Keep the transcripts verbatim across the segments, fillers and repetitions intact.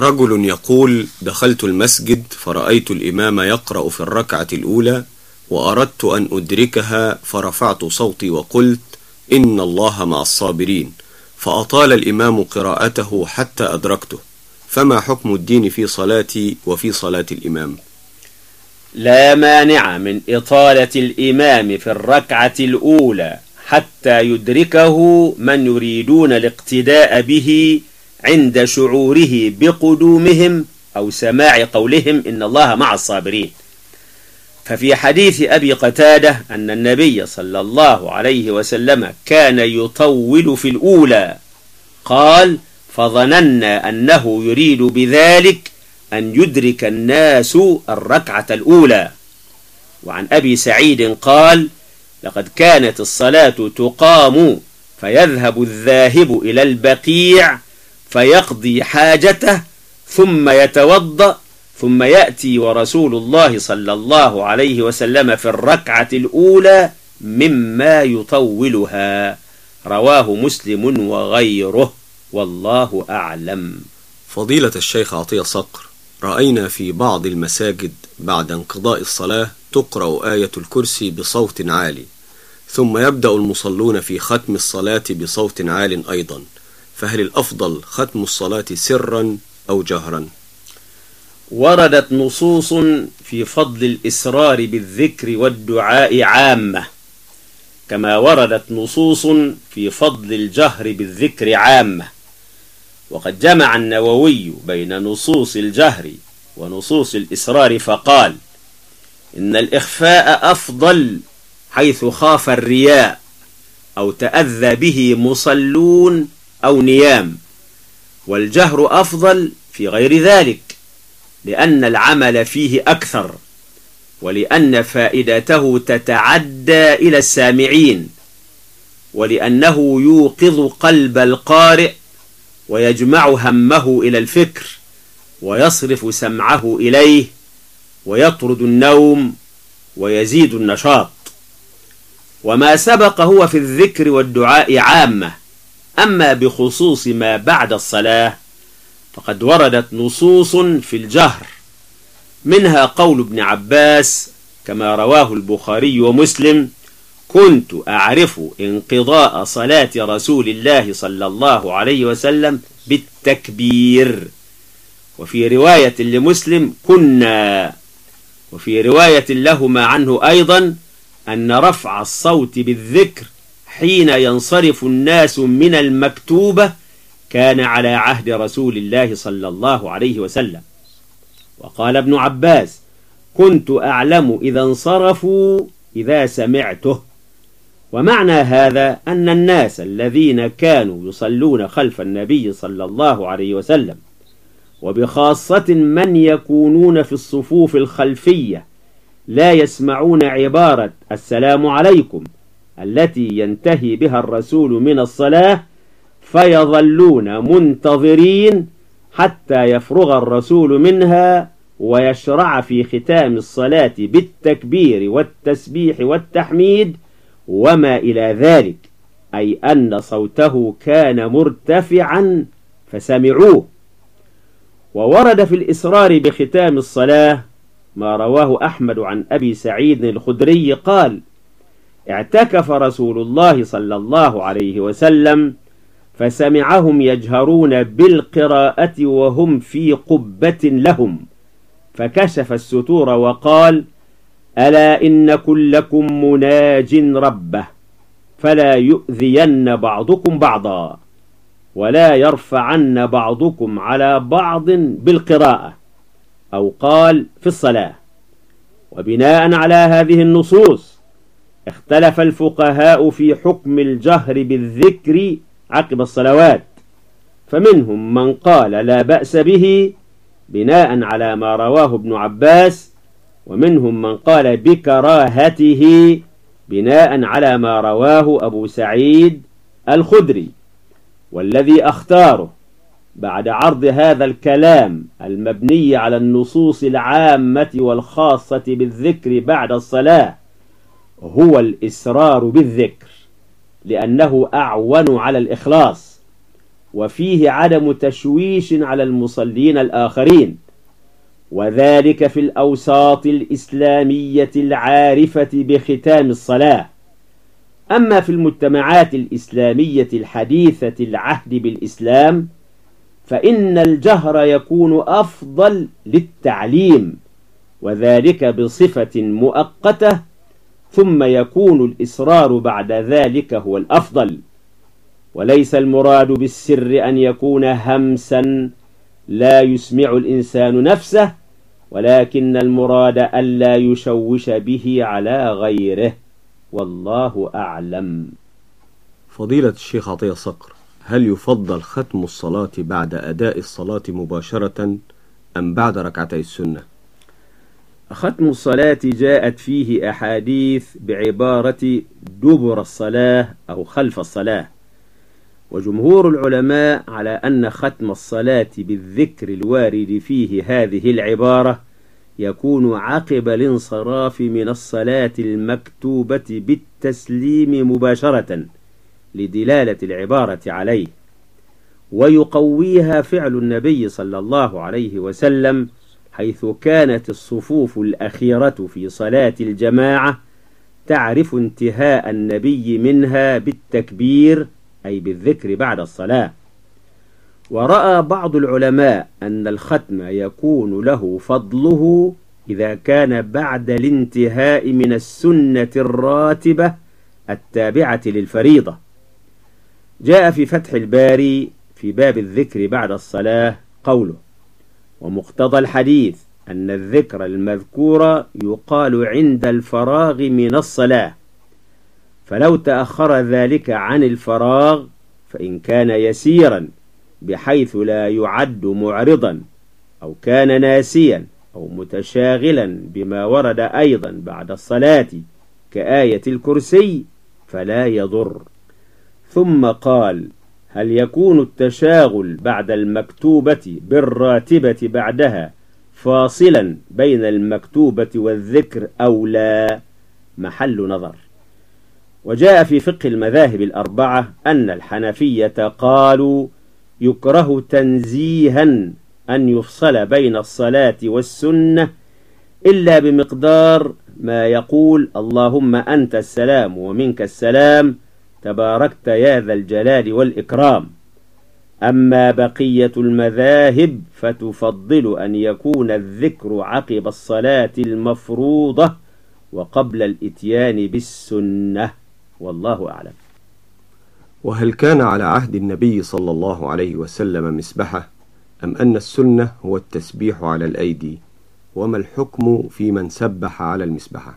رجل يقول: دخلت المسجد فرأيت الإمام يقرأ في الركعة الأولى وأردت أن أدركها فرفعت صوتي وقلت: إن الله مع الصابرين، فأطال الإمام قراءته حتى أدركته، فما حكم الدين في صلاتي وفي صلاة الإمام؟ لا مانع من إطالة الإمام في الركعة الأولى حتى يدركه من يريدون الاقتداء به عند شعوره بقدومهم أو سماع قولهم إن الله مع الصابرين. ففي حديث أبي قتادة أن النبي صلى الله عليه وسلم كان يطول في الأولى، قال: فظننا أنه يريد بذلك أن يدرك الناس الركعة الأولى. وعن أبي سعيد قال: لقد كانت الصلاة تقام فيذهب الذاهب إلى البقيع فيقضي حاجته ثم يتوضأ ثم يأتي ورسول الله صلى الله عليه وسلم في الركعة الأولى مما يطولها. رواه مسلم وغيره، والله أعلم. فضيلة الشيخ عطية صقر، رأينا في بعض المساجد بعد انقضاء الصلاة تقرأ آية الكرسي بصوت عالي، ثم يبدأ المصلون في ختم الصلاة بصوت عال أيضا، فهل الأفضل ختم الصلاة سرا أو جهرا؟ وردت نصوص في فضل الإسرار بالذكر والدعاء عامة، كما وردت نصوص في فضل الجهر بالذكر عامة. وقد جمع النووي بين نصوص الجهر ونصوص الإسرار فقال: إن الإخفاء أفضل حيث خاف الرياء أو تأذى به مصلون أو نيام، والجهر أفضل في غير ذلك لأن العمل فيه أكثر، ولأن فائدته تتعدى إلى السامعين، ولأنه يوقظ قلب القارئ ويجمع همه إلى الفكر ويصرف سمعه إليه ويطرد النوم ويزيد النشاط. وما سبق هو في الذكر والدعاء عامة. أما بخصوص ما بعد الصلاة فقد وردت نصوص في الجهر، منها قول ابن عباس كما رواه البخاري ومسلم: كنت أعرف انقضاء صلاة رسول الله صلى الله عليه وسلم بالتكبير. وفي رواية لمسلم: كنا. وفي رواية لهما عنه أيضا أن رفع الصوت بالذكر حين ينصرف الناس من المكتوبة كان على عهد رسول الله صلى الله عليه وسلم. وقال ابن عباس: كنت أعلم إذا انصرفوا إذا سمعته. ومعنى هذا أن الناس الذين كانوا يصلون خلف النبي صلى الله عليه وسلم، وبخاصة من يكونون في الصفوف الخلفية، لا يسمعون عبارة السلام عليكم التي ينتهي بها الرسول من الصلاة، فيظلون منتظرين حتى يفرغ الرسول منها ويشرع في ختام الصلاة بالتكبير والتسبيح والتحميد وما إلى ذلك، أي أن صوته كان مرتفعا فسمعوه. وورد في الإسرار بختام الصلاة ما رواه أحمد عن أبي سعيد الخدري قال: اعتكف رسول الله صلى الله عليه وسلم فسمعهم يجهرون بالقراءة وهم في قبة لهم، فكشف الستور وقال: ألا إن كلكم مناج ربه، فلا يؤذين بعضكم بعضا، ولا يرفعن بعضكم على بعض بالقراءة، أو قال في الصلاة. وبناء على هذه النصوص اختلف الفقهاء في حكم الجهر بالذكر عقب الصلوات، فمنهم من قال لا بأس به بناء على ما رواه ابن عباس، ومنهم من قال بكراهته بناء على ما رواه أبو سعيد الخدري. والذي أختاره بعد عرض هذا الكلام المبني على النصوص العامة والخاصة بالذكر بعد الصلاة هو الإسرار بالذكر، لأنه أعون على الإخلاص، وفيه عدم تشويش على المصلين الآخرين، وذلك في الأوساط الإسلامية العارفة بختام الصلاة. أما في المجتمعات الإسلامية الحديثة العهد بالإسلام فإن الجهر يكون أفضل للتعليم، وذلك بصفة مؤقتة، ثم يكون الإصرار بعد ذلك هو الأفضل. وليس المراد بالسر أن يكون همسا لا يسمع الإنسان نفسه، ولكن المراد ألا يشوش به على غيره، والله أعلم. فضيلة الشيخ عطية صقر، هل يفضل ختم الصلاة بعد أداء الصلاة مباشرة أم بعد ركعتي السنة؟ ختم الصلاة جاءت فيه أحاديث بعبارة دبر الصلاة أو خلف الصلاة، وجمهور العلماء على أن ختم الصلاة بالذكر الوارد فيه هذه العبارة يكون عقب الانصراف من الصلاة المكتوبة بالتسليم مباشرة لدلالة العبارة عليه، ويقويها فعل النبي صلى الله عليه وسلم، حيث كانت الصفوف الأخيرة في صلاة الجماعة تعرف انتهاء النبي منها بالتكبير، أي بالذكر بعد الصلاة. ورأى بعض العلماء أن الختم يكون له فضله إذا كان بعد الانتهاء من السنة الراتبة التابعة للفريضة. جاء في فتح الباري في باب الذكر بعد الصلاة قوله: ومقتضى الحديث أن الذكر المذكور يقال عند الفراغ من الصلاة، فلو تأخر ذلك عن الفراغ فإن كان يسيرا بحيث لا يعد معرضا، أو كان ناسيا أو متشاغلا بما ورد أيضا بعد الصلاة كآية الكرسي فلا يضر. ثم قال: هل يكون التشاغل بعد المكتوبة بالراتبة بعدها فاصلا بين المكتوبة والذكر أو لا؟ محل نظر. وجاء في فقه المذاهب الأربعة أن الحنفية قالوا يكره تنزيها أن يفصل بين الصلاة والسنة إلا بمقدار ما يقول: اللهم أنت السلام ومنك السلام تباركت يا ذا الجلال والإكرام. أما بقية المذاهب فتفضل أن يكون الذكر عقب الصلاة المفروضة وقبل الإتيان بالسنة، والله أعلم. وهل كان على عهد النبي صلى الله عليه وسلم مسبحة، أم أن السنة هو التسبيح على الأيدي؟ وما الحكم في من سبح على المسبحة؟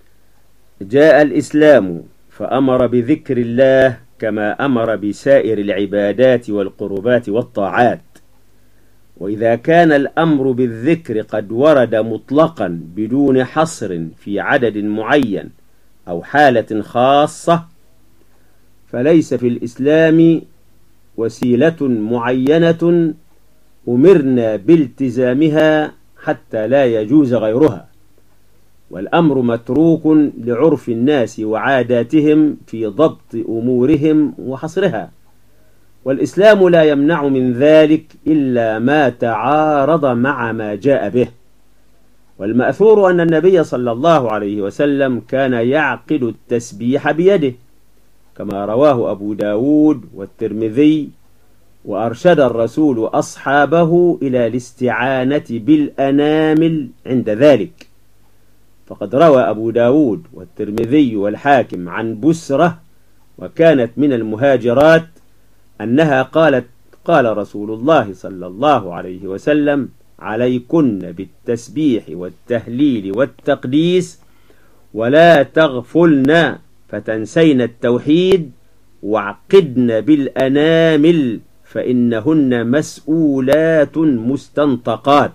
جاء الإسلام فأمر بذكر الله كما أمر بسائر العبادات والقربات والطاعات، وإذا كان الأمر بالذكر قد ورد مطلقا بدون حصر في عدد معين أو حالة خاصة فليس في الإسلام وسيلة معينة أمرنا بالتزامها حتى لا يجوز غيرها، والأمر متروك لعرف الناس وعاداتهم في ضبط أمورهم وحصرها، والإسلام لا يمنع من ذلك إلا ما تعارض مع ما جاء به. والمأثور أن النبي صلى الله عليه وسلم كان يعقد التسبيح بيده كما رواه أبو داود والترمذي، وأرشد الرسول أصحابه إلى الاستعانة بالأنامل عند ذلك. فقد روى أبو داود والترمذي والحاكم عن بسرة، وكانت من المهاجرات، أنها قالت: قال رسول الله صلى الله عليه وسلم: عليكن بالتسبيح والتهليل والتقديس، ولا تغفلن فتنسين التوحيد، واعقدن بالأنامل فإنهن مسؤولات مستنطقات.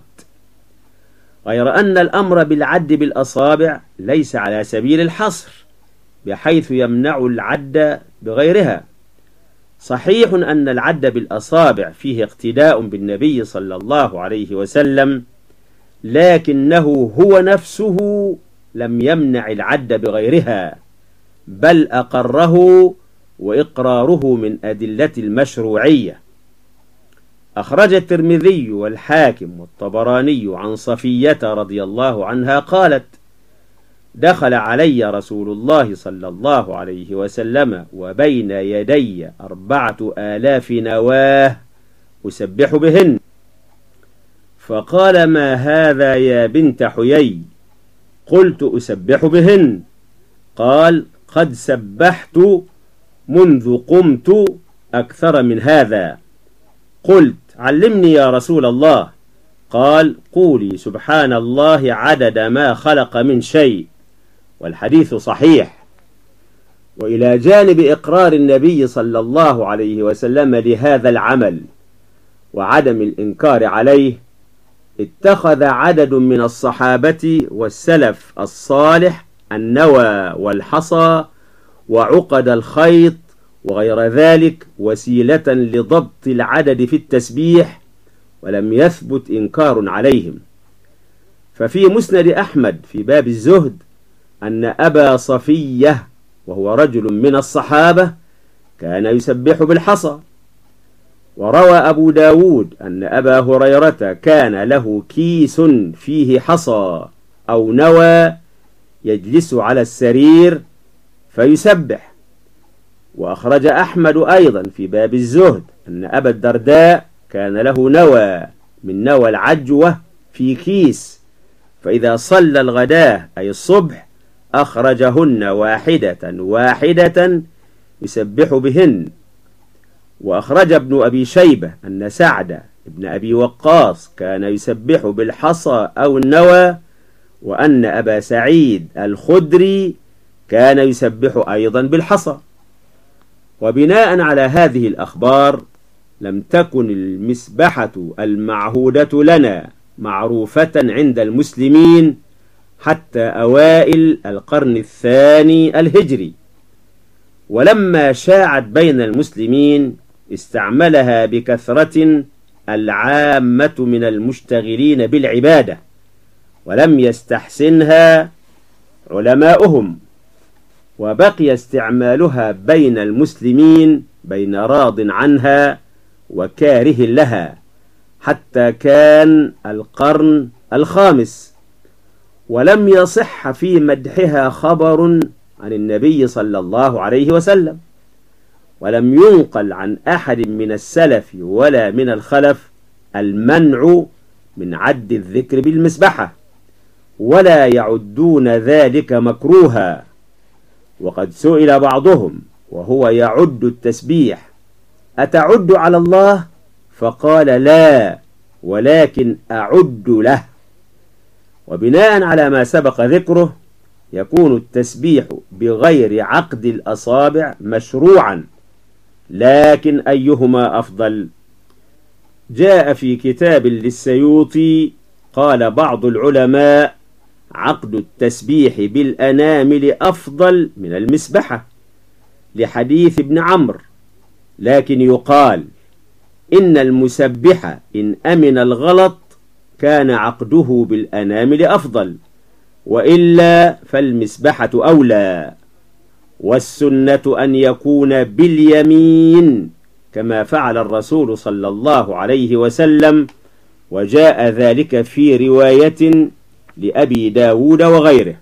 غير أن الأمر بالعد بالأصابع ليس على سبيل الحصر بحيث يمنع العد بغيرها. صحيح أن العد بالأصابع فيه اقتداء بالنبي صلى الله عليه وسلم، لكنه هو نفسه لم يمنع العد بغيرها، بل أقره، وإقراره من أدلة المشروعية. أخرج الترمذي والحاكم والطبراني عن صفية رضي الله عنها قالت: دخل علي رسول الله صلى الله عليه وسلم وبين يدي أربعة آلاف نواه أسبح بهن، فقال: ما هذا يا بنت حيي؟ قلت: أسبح بهن. قال: قد سبحت منذ قمت أكثر من هذا. قلت: علمني يا رسول الله. قال: قولي سبحان الله عدد ما خلق من شيء. والحديث صحيح. وإلى جانب إقرار النبي صلى الله عليه وسلم لهذا العمل وعدم الإنكار عليه، اتخذ عدد من الصحابة والسلف الصالح النوى والحصى وعقد الخيط وغير ذلك وسيلة لضبط العدد في التسبيح، ولم يثبت إنكار عليهم. ففي مسند أحمد في باب الزهد أن أبا صفية وهو رجل من الصحابة كان يسبح بالحصى. وروى أبو داود أن أبا هريرة كان له كيس فيه حصى أو نوى يجلس على السرير فيسبح. وأخرج أحمد أيضا في باب الزهد أن أبا الدرداء كان له نوى من نوى العجوة في كيس، فإذا صلى الغداة أي الصبح أخرجهن واحدة واحدة يسبح بهن. وأخرج ابن أبي شيبة أن سعد ابن أبي وقاص كان يسبح بالحصى أو النوى، وأن أبا سعيد الخدري كان يسبح أيضا بالحصى. وبناء على هذه الأخبار لم تكن المسبحة المعهودة لنا معروفة عند المسلمين حتى أوائل القرن الثاني الهجري، ولما شاعت بين المسلمين استعملها بكثرة العامة من المشتغلين بالعبادة، ولم يستحسنها علماؤهم، وبقي استعمالها بين المسلمين بين راض عنها وكاره لها حتى كان القرن الخامس، ولم يصح في مدحها خبر عن النبي صلى الله عليه وسلم، ولم ينقل عن أحد من السلف ولا من الخلف المنع من عد الذكر بالمسبحة، ولا يعدون ذلك مكروها. وقد سئل بعضهم وهو يعد التسبيح: أتعد على الله؟ فقال: لا، ولكن أعد له. وبناء على ما سبق ذكره يكون التسبيح بغير عقد الأصابع مشروعا، لكن أيهما أفضل؟ جاء في كتاب للسيوطي قال بعض العلماء: عقد التسبيح بالأنامل أفضل من المسبحة لحديث ابن عمرو، لكن يقال إن المسبح إن أمن الغلط كان عقده بالأنامل أفضل، وإلا فالمسبحة أولى. والسنة أن يكون باليمين كما فعل الرسول صلى الله عليه وسلم، وجاء ذلك في رواية لأبي داود وغيره.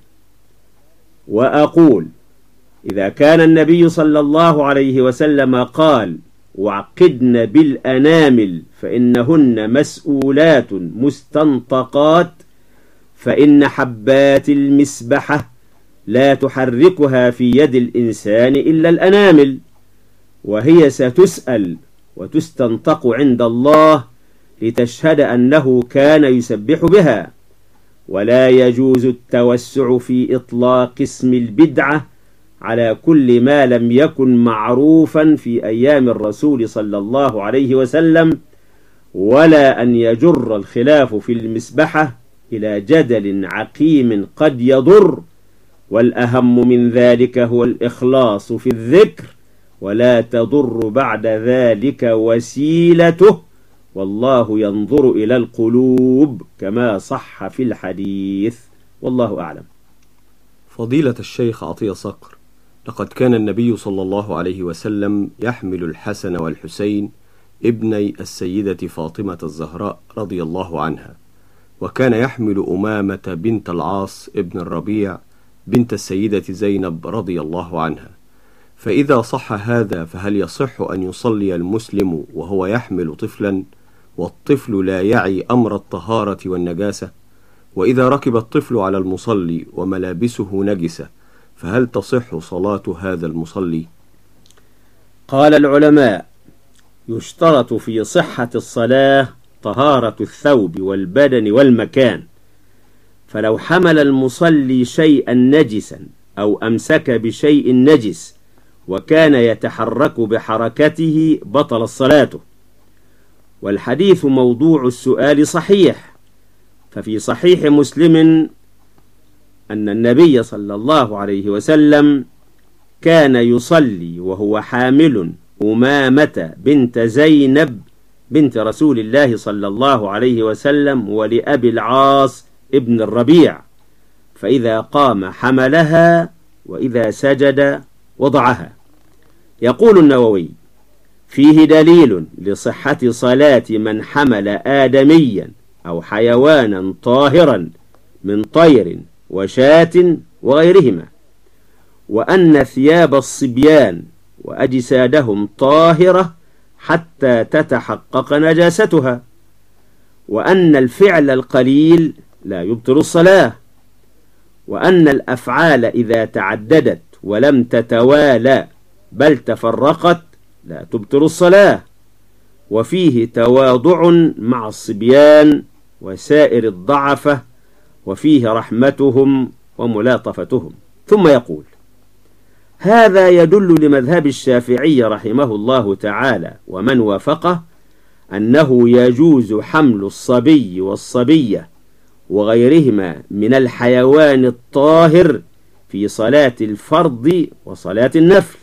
وأقول: إذا كان النبي صلى الله عليه وسلم قال: وعقدن بالأنامل فإنهن مسؤولات مستنطقات، فإن حبات المسبحة لا تحركها في يد الإنسان إلا الأنامل، وهي ستسأل وتستنطق عند الله لتشهد أنه كان يسبح بها. ولا يجوز التوسع في إطلاق اسم البدعة على كل ما لم يكن معروفا في أيام الرسول صلى الله عليه وسلم، ولا أن يجر الخلاف في المسبحة إلى جدل عقيم قد يضر. والأهم من ذلك هو الإخلاص في الذكر، ولا تضر بعد ذلك وسيلته، والله ينظر إلى القلوب كما صح في الحديث، والله أعلم. فضيلة الشيخ عطية صقر، لقد كان النبي صلى الله عليه وسلم يحمل الحسن والحسين ابني السيدة فاطمة الزهراء رضي الله عنها، وكان يحمل أمامة بنت العاص ابن الربيع بنت السيدة زينب رضي الله عنها. فإذا صح هذا فهل يصح أن يصلي المسلم وهو يحمل طفلا والطفل لا يعي أمر الطهارة والنجاسة؟ وإذا ركب الطفل على المصلي وملابسه نجسة فهل تصح صلاة هذا المصلي؟ قال العلماء: يشترط في صحة الصلاة طهارة الثوب والبدن والمكان، فلو حمل المصلي شيئا نجسا أو أمسك بشيء نجس وكان يتحرك بحركته بطل الصلاة. والحديث موضوع السؤال صحيح، ففي صحيح مسلم أن النبي صلى الله عليه وسلم كان يصلي وهو حامل أمامة بنت زينب بنت رسول الله صلى الله عليه وسلم ولأبي العاص ابن الربيع، فإذا قام حملها وإذا سجد وضعها. يقول النووي: فيه دليل لصحة صلاة من حمل آدميا أو حيوانا طاهرا من طير وشاة وغيرهما، وأن ثياب الصبيان وأجسادهم طاهرة حتى تتحقق نجاستها، وأن الفعل القليل لا يبطل الصلاة، وأن الأفعال إذا تعددت ولم تتوالى بل تفرقت لا تبطل الصلاة. وفيه تواضع مع الصبيان وسائر الضعفة، وفيه رحمتهم وملاطفتهم. ثم يقول: هذا يدل لمذهب الشافعي رحمه الله تعالى ومن وافقه أنه يجوز حمل الصبي والصبية وغيرهما من الحيوان الطاهر في صلاة الفرض وصلاة النفل،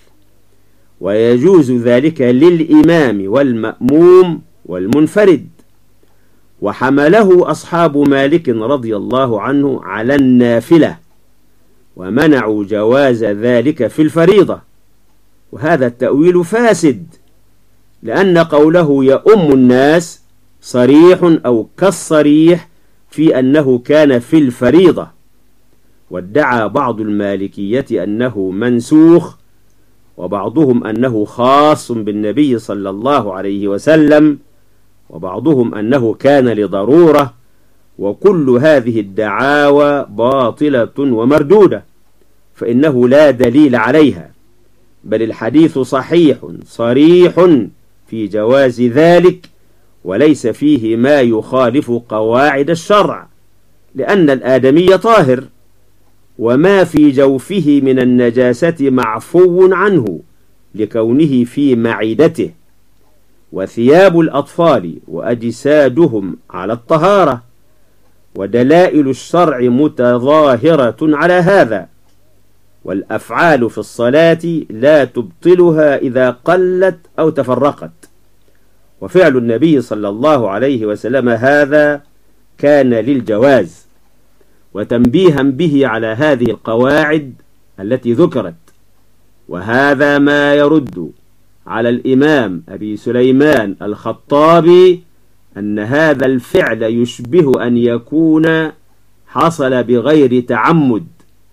ويجوز ذلك للإمام والمأموم والمنفرد. وحمله أصحاب مالك رضي الله عنه على النافلة، ومنعوا جواز ذلك في الفريضة، وهذا التأويل فاسد، لأن قوله يؤم الناس صريح أو كالصريح في أنه كان في الفريضة. وادعى بعض المالكية أنه منسوخ، وبعضهم أنه خاص بالنبي صلى الله عليه وسلم، وبعضهم أنه كان لضرورة. وكل هذه الدعاوى باطلة ومردودة، فإنه لا دليل عليها، بل الحديث صحيح صريح في جواز ذلك، وليس فيه ما يخالف قواعد الشرع، لأن الآدمي طاهر، وما في جوفه من النجاسة معفو عنه لكونه في معدته. وثياب الأطفال وأجسادهم على الطهارة، ودلائل الشرع متظاهرة على هذا. والأفعال في الصلاة لا تبطلها إذا قلت أو تفرقت، وفعل النبي صلى الله عليه وسلم هذا كان للجواز. وتنبيها به على هذه القواعد التي ذكرت، وهذا ما يرد على الإمام أبي سليمان الخطابي أن هذا الفعل يشبه أن يكون حصل بغير تعمد،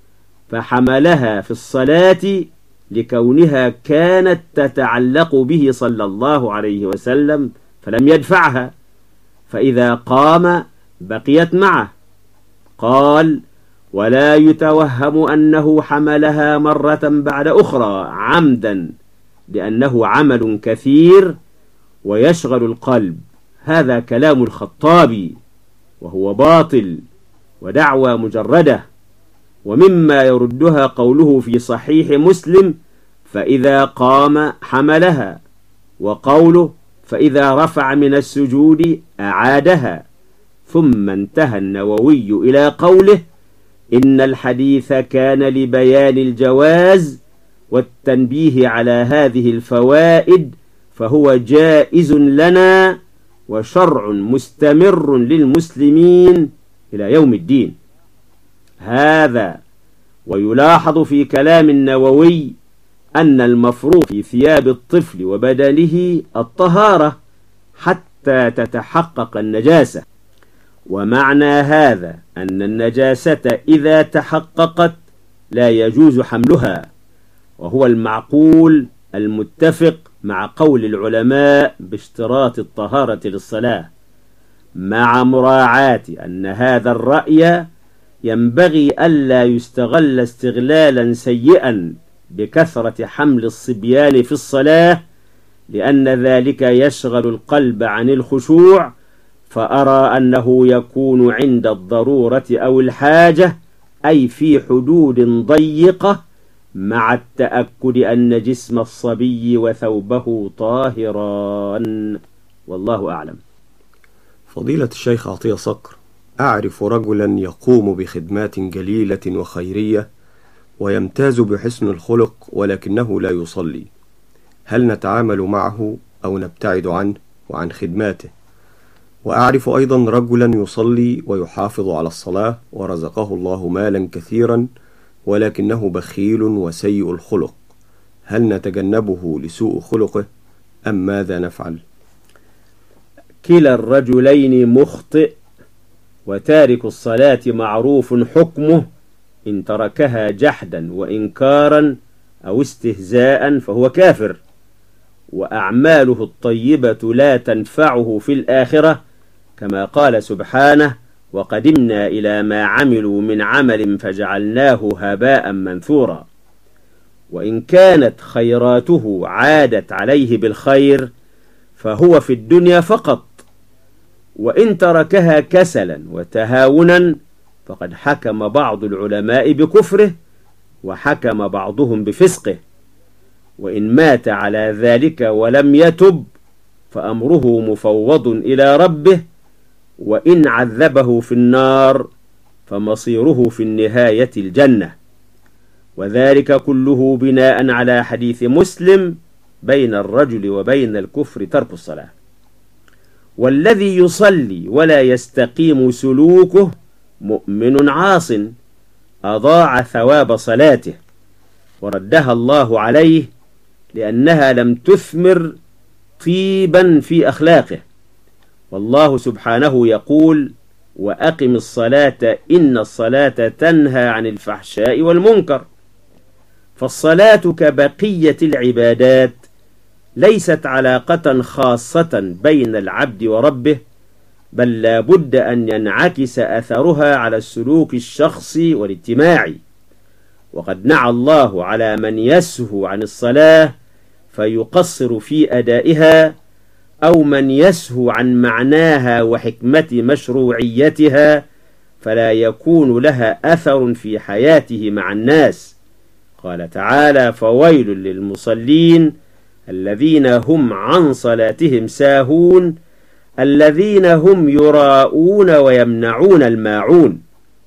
فحملها في الصلاة لكونها كانت تتعلق به صلى الله عليه وسلم فلم يدفعها، فإذا قام بقيت معه. قال: ولا يتوهم أنه حملها مرة بعد أخرى عمدا، لأنه عمل كثير ويشغل القلب. هذا كلام الخطابي، وهو باطل ودعوى مجردة. ومما يردها قوله في صحيح مسلم: فإذا قام حملها، وقوله: فإذا رفع من السجود أعادها. ثم انتهى النووي إلى قوله: إن الحديث كان لبيان الجواز والتنبيه على هذه الفوائد، فهو جائز لنا وشرع مستمر للمسلمين إلى يوم الدين. هذا ويلاحظ في كلام النووي أن المفروض في ثياب الطفل وبدنه الطهارة، حتى تتحقق النجاسة. ومعنى هذا أن النجاسة إذا تحققت لا يجوز حملها، وهو المعقول المتفق مع قول العلماء باشتراط الطهارة للصلاة، مع مراعاة أن هذا الرأي ينبغي ألا يستغل استغلالا سيئا بكثرة حمل الصبيان في الصلاة، لأن ذلك يشغل القلب عن الخشوع، فأرى أنه يكون عند الضرورة أو الحاجة، أي في حدود ضيقة، مع التأكد أن جسم الصبي وثوبه طاهران. والله أعلم. فضيلة الشيخ عطية صقر، أعرف رجلا يقوم بخدمات جليلة وخيرية ويمتاز بحسن الخلق ولكنه لا يصلي، هل نتعامل معه أو نبتعد عنه وعن خدماته؟ وأعرف أيضا رجلا يصلي ويحافظ على الصلاة ورزقه الله مالا كثيرا ولكنه بخيل وسيء الخلق، هل نتجنبه لسوء خلقه أم ماذا نفعل؟ كلا الرجلين مخطئ، وتارك الصلاة معروف حكمه إن تركها جحدا وإنكارا أو استهزاء فهو كافر، وأعماله الطيبة لا تنفعه في الآخرة، كما قال سبحانه: وقدمنا إلى ما عملوا من عمل فجعلناه هباء منثورا. وإن كانت خيراته عادت عليه بالخير فهو في الدنيا فقط، وإن تركها كسلا وتهاونا فقد حكم بعض العلماء بكفره وحكم بعضهم بفسقه، وإن مات على ذلك ولم يتب فأمره مفوض إلى ربه، وإن عذبه في النار فمصيره في النهاية الجنة، وذلك كله بناء على حديث مسلم: بين الرجل وبين الكفر ترك الصلاة. والذي يصلي ولا يستقيم سلوكه مؤمن عاص أضاع ثواب صلاته وردها الله عليه، لأنها لم تثمر طيبا في أخلاقه. والله سبحانه يقول: وأقم الصلاة إن الصلاة تنهى عن الفحشاء والمنكر. فالصلاة كبقية العبادات ليست علاقة خاصة بين العبد وربه، بل لا بد أن ينعكس أثرها على السلوك الشخصي والاجتماعي. وقد نعى الله على من يسهو عن الصلاة فيقصر في أدائها، أو من يسهو عن معناها وحكمة مشروعيتها فلا يكون لها أثر في حياته مع الناس. قال تعالى: فويل للمصلين الذين هم عن صلاتهم ساهون الذين هم يراءون ويمنعون الماعون.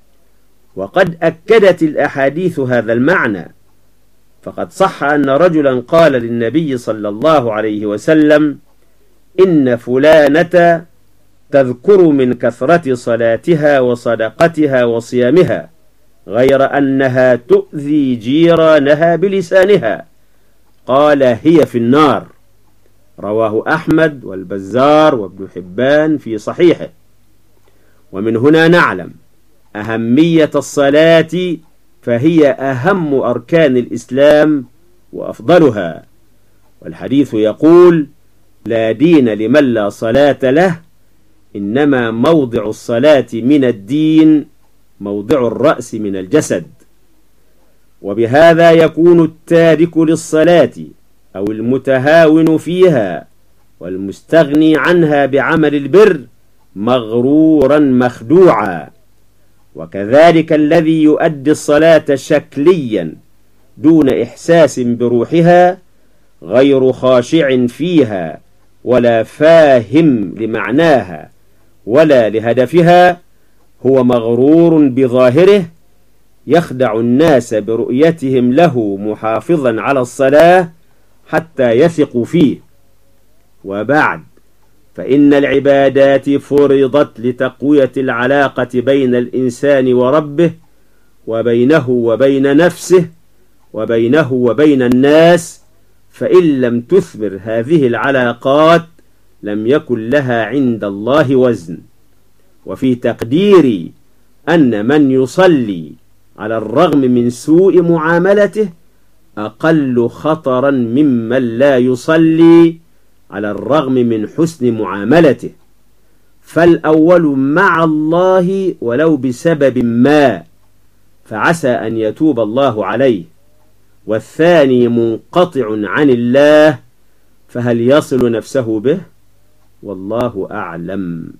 وقد أكدت الأحاديث هذا المعنى، فقد صح أن رجلا قال للنبي صلى الله عليه وسلم: إن فلانة تذكر من كثرة صلاتها وصدقتها وصيامها، غير أنها تؤذي جيرانها بلسانها. قال: هي في النار. رواه أحمد والبزار وابن حبان في صحيحه. ومن هنا نعلم أهمية الصلاة، فهي أهم أركان الإسلام وأفضلها. والحديث يقول: لا دين لمن لا صلاة له، إنما موضع الصلاة من الدين موضع الرأس من الجسد. وبهذا يكون التارك للصلاة أو المتهاون فيها والمستغني عنها بعمل البر مغرورا مخدوعا. وكذلك الذي يؤدي الصلاة شكليا دون إحساس بروحها غير خاشع فيها ولا فاهم لمعناها ولا لهدفها، هو مغرور بظاهره، يخدع الناس برؤيتهم له محافظا على الصلاة حتى يثقوا فيه. وبعد، فإن العبادات فرضت لتقوية العلاقة بين الإنسان وربه، وبينه وبين نفسه، وبينه وبين الناس، فإن لم تثمر هذه العلاقات لم يكن لها عند الله وزن. وفي تقديري أن من يصلي على الرغم من سوء معاملته أقل خطرا ممن لا يصلي على الرغم من حسن معاملته، فالأول مع الله ولو بسبب ما، فعسى أن يتوب الله عليه، والثاني منقطع عن الله، فهل يصل نفسه به؟ والله أعلم.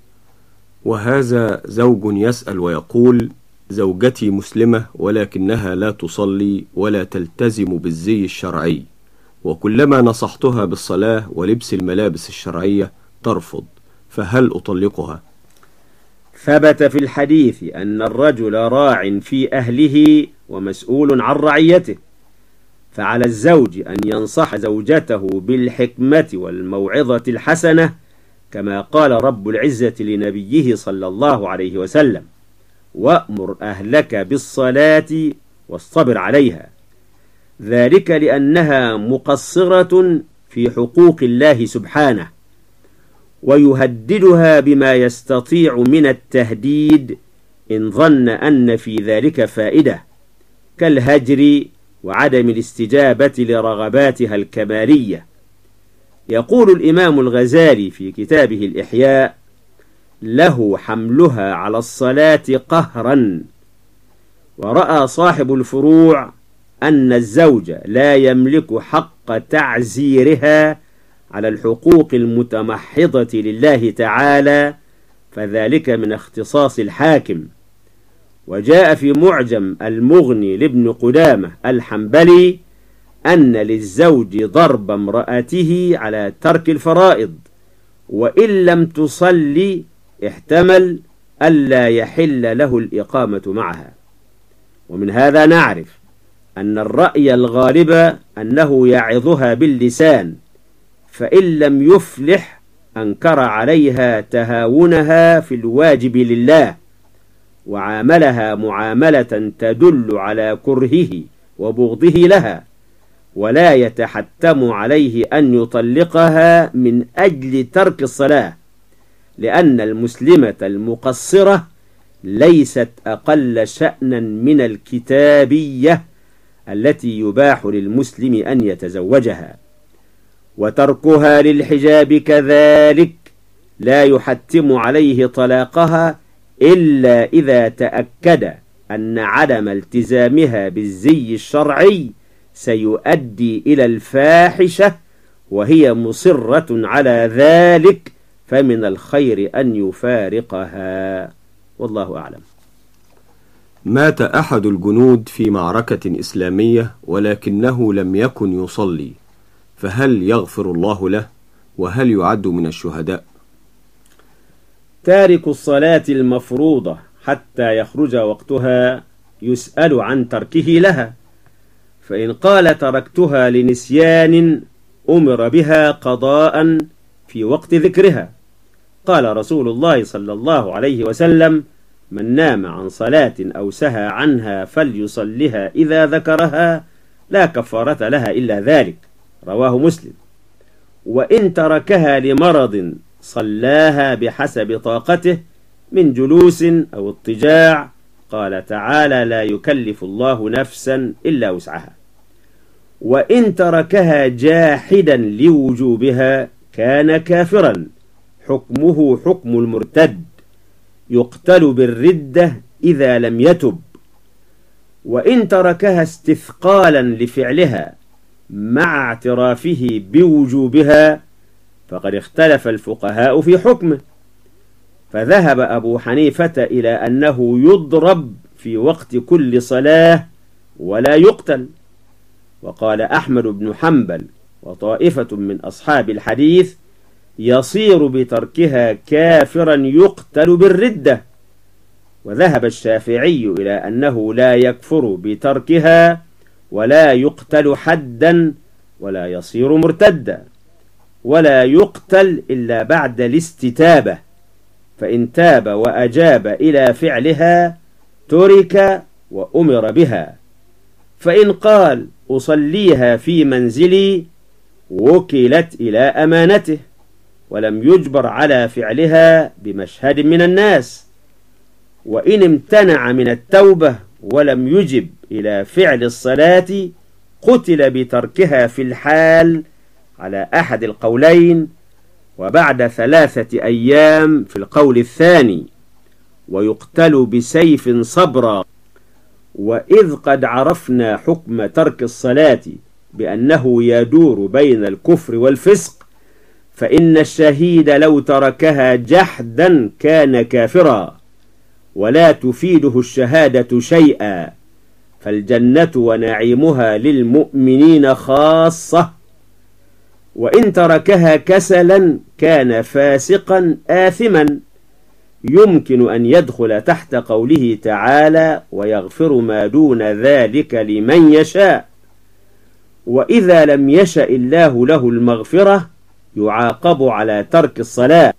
وهذا زوج يسأل ويقول: زوجتي مسلمة ولكنها لا تصلي ولا تلتزم بالزي الشرعي، وكلما نصحتها بالصلاة ولبس الملابس الشرعية ترفض، فهل أطلقها؟ ثبت في الحديث أن الرجل راع في أهله ومسؤول عن رعيته، فعلى الزوج أن ينصح زوجته بالحكمة والموعظة الحسنة، كما قال رب العزة لنبيه صلى الله عليه وسلم: وأمر أهلك بالصلاة واصطبر عليها، ذلك لأنها مقصرة في حقوق الله سبحانه، ويهددها بما يستطيع من التهديد إن ظن أن في ذلك فائدة، كالهجر وعدم الاستجابة لرغباتها الكمالية. يقول الإمام الغزالي في كتابه الإحياء: له حملها على الصلاة قهرا. ورأى صاحب الفروع أن الزوج لا يملك حق تعزيرها على الحقوق المتمحضة لله تعالى، فذلك من اختصاص الحاكم. وجاء في معجم المغني لابن قدامة الحنبلي أن للزوج ضرب امرأته على ترك الفرائض، وإن لم تصلي احتمل ألا يحل له الإقامة معها. ومن هذا نعرف أن الرأي الغالب أنه يعظها باللسان، فإن لم يفلح أنكر عليها تهاونها في الواجب لله، وعاملها معاملة تدل على كرهه وبغضه لها، ولا يتحتم عليه أن يطلقها من أجل ترك الصلاة، لأن المسلمة المقصرة ليست أقل شأنا من الكتابية التي يباح للمسلم أن يتزوجها. وتركها للحجاب كذلك لا يحتم عليه طلاقها إلا إذا تأكد أن عدم التزامها بالزي الشرعي سيؤدي إلى الفاحشة، وهي مصرة على ذلك، فمن الخير أن يفارقها، والله أعلم. مات أحد الجنود في معركة إسلامية ولكنه لم يكن يصلي، فهل يغفر الله له؟ وهل يعد من الشهداء؟ تارك الصلاة المفروضة حتى يخرج وقتها يسأل عن تركه لها، فإن قال تركتها لنسيان أمر بها قضاء في وقت ذكرها. قال رسول الله صلى الله عليه وسلم: من نام عن صلاة أو سهى عنها فليصلها إذا ذكرها، لا كفارة لها إلا ذلك، رواه مسلم. وإن تركها لمرض صلاها بحسب طاقته من جلوس أو اضطجاع، قال تعالى: لا يكلف الله نفسا إلا وسعها. وإن تركها جاحدا لوجوبها كان كافرا، حكمه حكم المرتد، يقتل بالردة إذا لم يتب. وإن تركها استثقالا لفعلها مع اعترافه بوجوبها فقد اختلف الفقهاء في حكمه، فذهب أبو حنيفة إلى أنه يضرب في وقت كل صلاة ولا يقتل، وقال أحمد بن حنبل وطائفة من أصحاب الحديث: يصير بتركها كافرا يقتل بالردة. وذهب الشافعي إلى أنه لا يكفر بتركها ولا يقتل حدا ولا يصير مرتدا، ولا يقتل إلا بعد الاستتابة، فإن تاب وأجاب إلى فعلها ترك وأمر بها. فإن قال أصليها في منزلي وكلت إلى أمانته، ولم يجبر على فعلها بمشهد من الناس. وإن امتنع من التوبة ولم يجب إلى فعل الصلاة قتل بتركها في الحال على أحد القولين، وبعد ثلاثة أيام في القول الثاني، ويقتل بسيف صبرا. وإذ قد عرفنا حكم ترك الصلاة بأنه يدور بين الكفر والفسق، فإن الشهيد لو تركها جحدا كان كافرا، ولا تفيده الشهادة شيئا، فالجنة ونعيمها للمؤمنين خاصة. وإن تركها كسلا كان فاسقا آثما، يمكن أن يدخل تحت قوله تعالى: ويغفر ما دون ذلك لمن يشاء. وإذا لم يشأ الله له المغفرة يعاقب على ترك الصلاة،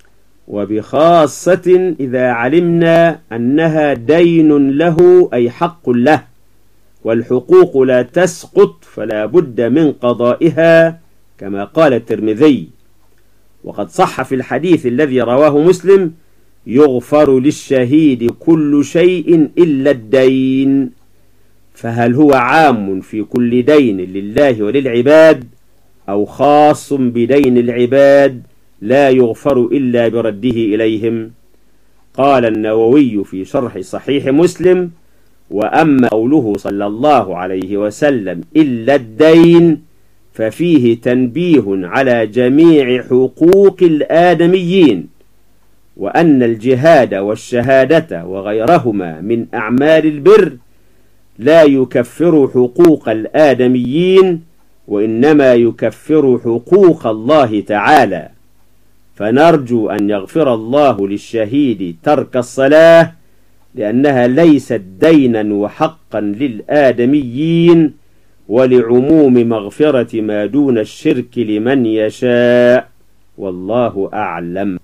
وبخاصة إذا علمنا أنها دين له أي حق له، والحقوق لا تسقط فلا بد من قضائها، كما قال الترمذي. وقد صح في الحديث الذي رواه مسلم: يغفر للشهيد كل شيء إلا الدين. فهل هو عام في كل دين لله وللعباد، أو خاص بدين العباد لا يغفر إلا برده إليهم؟ قال النووي في شرح صحيح مسلم: وأما قوله صلى الله عليه وسلم إلا الدين ففيه تنبيه على جميع حقوق الآدميين، وأن الجهاد والشهادة وغيرهما من أعمال البر لا يكفر حقوق الآدميين، وإنما يكفر حقوق الله تعالى. فنرجو أن يغفر الله للشهيد ترك الصلاة، لأنها ليست دينا وحقا للآدميين، ولعموم مغفرة ما دون الشرك لمن يشاء، والله أعلم.